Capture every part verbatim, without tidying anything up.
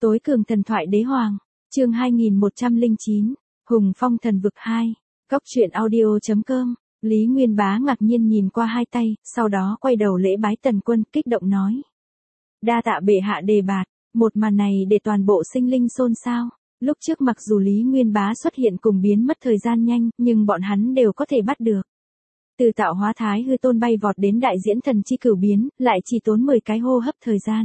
Tối cường thần thoại đế hoàng, chương hai nghìn một trăm lẻ chín, Hùng Phong thần vực hai, Cốc truyện audio chấm com. Lý Nguyên Bá ngạc nhiên nhìn qua hai tay, sau đó quay đầu lễ bái Tần Quân, kích động nói: "Đa tạ bệ hạ đề bạt." Một màn này để toàn bộ sinh linh xôn xao. Lúc trước mặc dù Lý Nguyên Bá xuất hiện cùng biến mất thời gian nhanh, nhưng bọn hắn đều có thể bắt được. Từ tạo hóa thái hư tôn bay vọt đến đại diễn thần chi cửu biến, lại chỉ tốn mười cái hô hấp thời gian.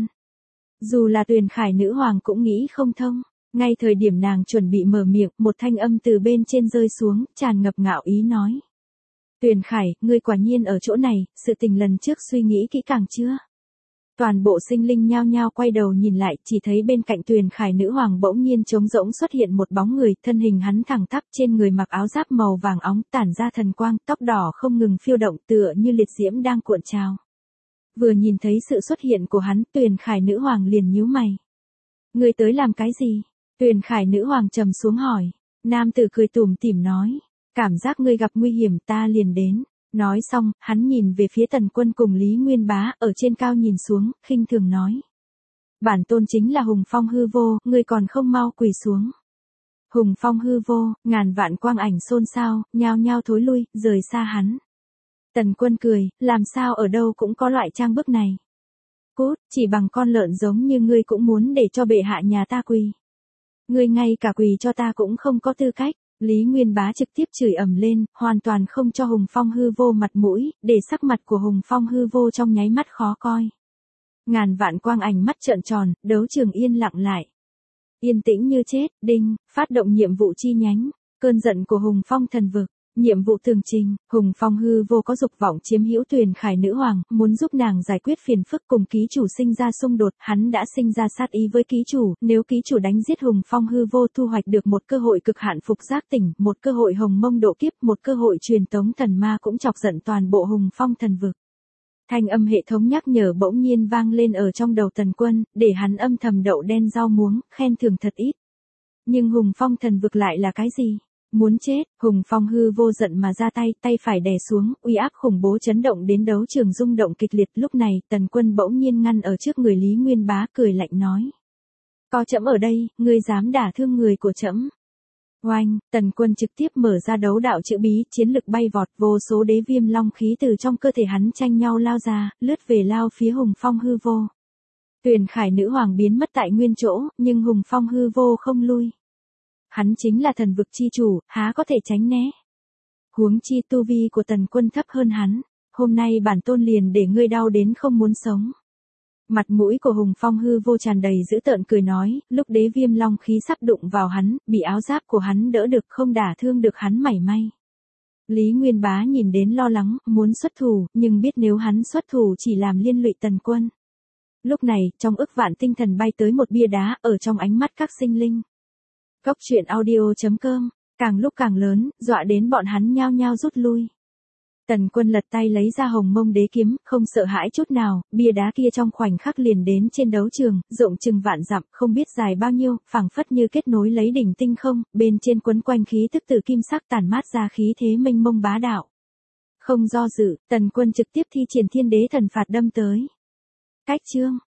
Dù là Tuyền Khải nữ hoàng cũng nghĩ không thông. Ngay thời điểm nàng chuẩn bị mở miệng, một thanh âm từ bên trên rơi xuống, tràn ngập ngạo ý nói: "Tuyền Khải, ngươi quả nhiên ở chỗ này, sự tình lần trước suy nghĩ kỹ càng chưa?" Toàn bộ sinh linh nhao nhao quay đầu nhìn lại, chỉ thấy bên cạnh Tuyền Khải nữ hoàng bỗng nhiên trống rỗng xuất hiện một bóng người, thân hình hắn thẳng tắp, trên người mặc áo giáp màu vàng óng, tản ra thần quang, tóc đỏ không ngừng phiêu động, tựa như liệt diễm đang cuộn trào. Vừa nhìn thấy sự xuất hiện của hắn, Tuyền Khải nữ hoàng liền nhíu mày. "Ngươi tới làm cái gì?" Tuyền Khải nữ hoàng trầm xuống hỏi. Nam tử cười tủm tỉm nói: "Cảm giác ngươi gặp nguy hiểm, ta liền đến." Nói xong, hắn nhìn về phía Tần Quân cùng Lý Nguyên Bá, ở trên cao nhìn xuống, khinh thường nói: "Bản tôn chính là Hùng Phong hư vô, ngươi còn không mau quỳ xuống." Hùng Phong hư vô, ngàn vạn quang ảnh xôn xao, nhao nhao thối lui, rời xa hắn. Tần Quân cười, làm sao ở đâu cũng có loại trang bức này. "Cút, chỉ bằng con lợn giống như ngươi cũng muốn để cho bệ hạ nhà ta quỳ. Ngươi ngay cả quỳ cho ta cũng không có tư cách." Lý Nguyên Bá trực tiếp chửi ầm lên, hoàn toàn không cho Hùng Phong hư vô mặt mũi, để sắc mặt của Hùng Phong hư vô trong nháy mắt khó coi. Ngàn vạn quang ảnh mắt trợn tròn, đấu trường yên lặng lại. Yên tĩnh như chết, đinh, phát động nhiệm vụ chi nhánh, cơn giận của Hùng Phong thần vực. Nhiệm vụ tường trình, Hùng Phong hư vô có dục vọng chiếm hữu Tuyền Khải nữ hoàng, muốn giúp nàng giải quyết phiền phức cùng ký chủ sinh ra xung đột, hắn đã sinh ra sát ý với ký chủ, nếu ký chủ đánh giết Hùng Phong hư vô thu hoạch được một cơ hội cực hạn phục giác tỉnh, một cơ hội hồng mông độ kiếp, một cơ hội truyền tống thần ma cũng chọc giận toàn bộ Hùng Phong thần vực. Thanh âm hệ thống nhắc nhở bỗng nhiên vang lên ở trong đầu Tần Quân, để hắn âm thầm đậu đen rau muống, khen thưởng thật ít. Nhưng Hùng Phong thần vực lại là cái gì? Muốn chết, Hùng Phong hư vô giận mà ra tay, tay phải đè xuống, uy áp khủng bố chấn động đến đấu trường rung động kịch liệt. Lúc này, Tần Quân bỗng nhiên ngăn ở trước người Lý Nguyên Bá, cười lạnh nói: "Có trẫm ở đây, ngươi dám đả thương người của trẫm?" Oanh, Tần Quân trực tiếp mở ra đấu đạo chữ bí, chiến lực bay vọt, vô số đế viêm long khí từ trong cơ thể hắn tranh nhau lao ra, lướt về lao phía Hùng Phong hư vô. Tuyền Khải nữ hoàng biến mất tại nguyên chỗ, nhưng Hùng Phong hư vô không lui. Hắn chính là thần vực chi chủ, há có thể tránh né. Huống chi tu vi của Tần Quân thấp hơn hắn, hôm nay bản tôn liền để ngươi đau đến không muốn sống. Mặt mũi của Hùng Phong hư vô tràn đầy dữ tợn cười nói, lúc đế viêm long khí sắp đụng vào hắn, bị áo giáp của hắn đỡ được, không đả thương được hắn mảy may. Lý Nguyên Bá nhìn đến lo lắng, muốn xuất thủ, nhưng biết nếu hắn xuất thủ chỉ làm liên lụy Tần Quân. Lúc này, trong ức vạn tinh thần bay tới một bia đá, ở trong ánh mắt các sinh linh. Cốc truyện audio chấm com, càng lúc càng lớn, dọa đến bọn hắn nhao nhao rút lui. Tần Quân lật tay lấy ra hồng mông đế kiếm, không sợ hãi chút nào, bia đá kia trong khoảnh khắc liền đến trên đấu trường, rộng chừng vạn dặm, không biết dài bao nhiêu, phảng phất như kết nối lấy đỉnh tinh không, bên trên quấn quanh khí tức từ kim sắc tản mát ra khí thế mênh mông bá đạo. Không do dự, Tần Quân trực tiếp thi triển thiên đế thần phạt đâm tới. Cách chương